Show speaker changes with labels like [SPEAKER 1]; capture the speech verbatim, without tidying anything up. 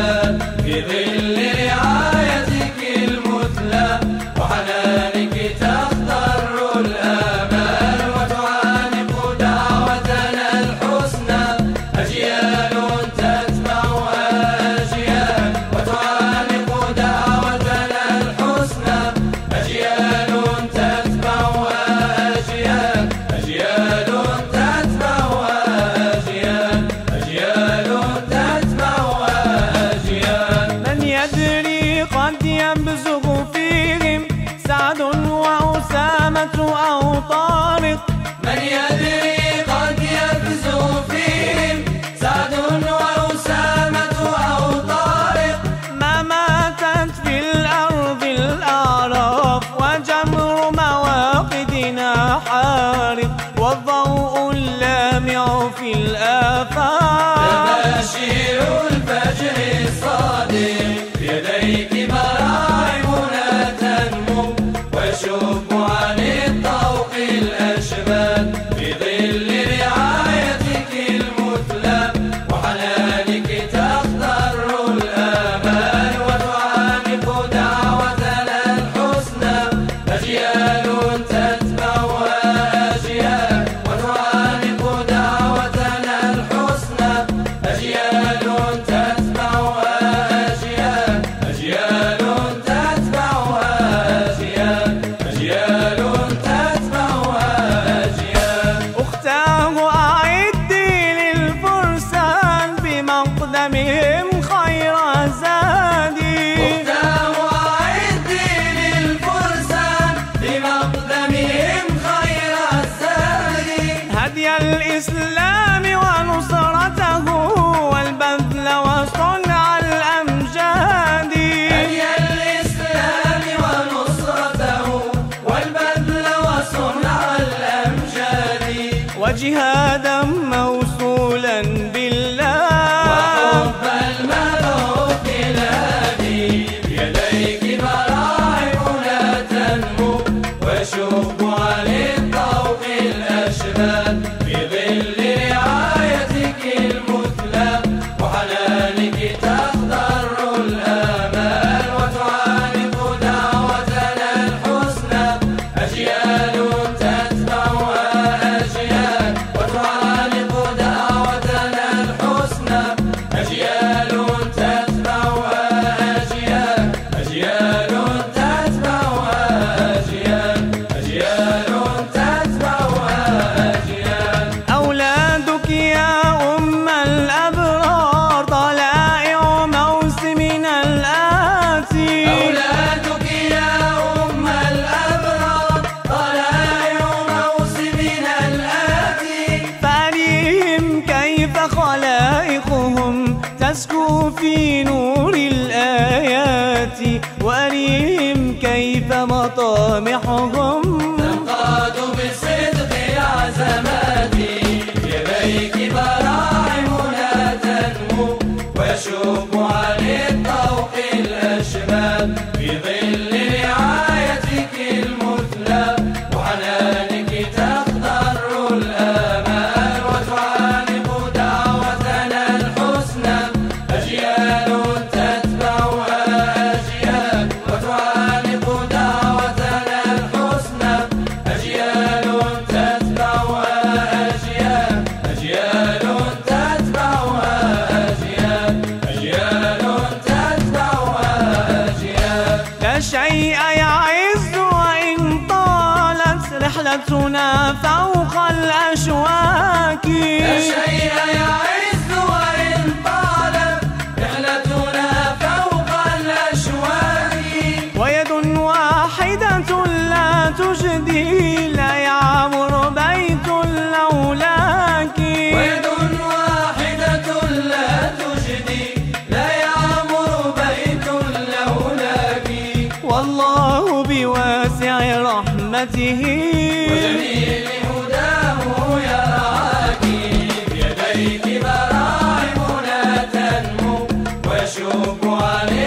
[SPEAKER 1] الأشبال في ظل رعايتك المثلى وحنانك تخضر الآمال وتعانق دعوتنا الحسنى أجيال تتبعها أجيال وتعانق دعوتنا الحسنى أجيال تتبعها أجيال أجيال تتبعها أجيال أجيال تتبعها أجيال.
[SPEAKER 2] من يدري قد يبزغ فيهم سعد وأسامة أو طارق.
[SPEAKER 1] من يدري قد يبزغ فيهم سعد وأسامة أو طارق.
[SPEAKER 2] ما ماتت في الأرض الأعراف وجمر مواقدنا حارق والضوء اللامع في الآفاق.
[SPEAKER 1] تباشير الفجر الصادق بيديك براعمنا تنمو ويشب عن الطوق الأشبال في ظل رعايتك المثلى وحنانك تخضر الآمال وتعانق دعوتنا الحسنى أجيال تتبعها أجيال وتعانق دعوتنا الحسنى أجيال تتبعها أجيال أجيال تتبعها أجيال أجيال تتبعها أجيال.
[SPEAKER 2] أختاه أعدي للفرسان بمقدمهم خير زادي.
[SPEAKER 1] أختاه أعدي للفرسان بمقدمهم خير الزاد.
[SPEAKER 2] هدي الإسلام ونصرته والبذل وصنع الأمجاد.
[SPEAKER 1] هدي الإسلام ونصرته والبذل وصنع الأمجاد.
[SPEAKER 2] وجهادا موصولا بالله
[SPEAKER 1] وحب الملوك الهادي بيديك براعمنا تنمو ويشب عن الطوق الأشبال في ظل رعايتك المثلى وحنانك تخضر الآمال وتعانق دعوتنا الحسنى أجيال تتبعها أجيال وتعانق دعوتنا الحسنى أجيال تتبعها أجيال أجيال تتبعها أجيال أجيال تتبعها أجيال.
[SPEAKER 2] أولادك يا أم الأبرار طلائع موسمنا الآتي.
[SPEAKER 1] أولادك يا أم الأبرار طلائع موسمنا الآتي.
[SPEAKER 2] فأريهم كيف خلائقهم تسكو في نور الآيات وأريهم كيف مطامحهم
[SPEAKER 1] تنقاد بالصدق العزمات بيديك براعمنا تنمو ويشب عن الطوق الأشبال في ظل رعايتك المثلى وحنانك تخضر الآمال وتعانق دعوتنا الحسنى أجيال تتبعها أجيال وتعانق دعوتنا الحسنى أجيال تتبعها أجيال أجيال تتبعها أجيال أجيال تتبعها أجيال.
[SPEAKER 2] لا شيء يعز وإن طالت رحلتنا فوق الأشواك.
[SPEAKER 1] لا شيء يعز وإن طالت رحلتنا فوق الأشواك.
[SPEAKER 2] ويد واحدة لا تجدي لا يعمر بيت لولاك.
[SPEAKER 1] ويد واحدة لا تجدي لا يعمر بيت لولاك.
[SPEAKER 2] والله بواسع رحمته
[SPEAKER 1] وجميل هداه يرعاك بيديك براعمنا تنمو ويشب عن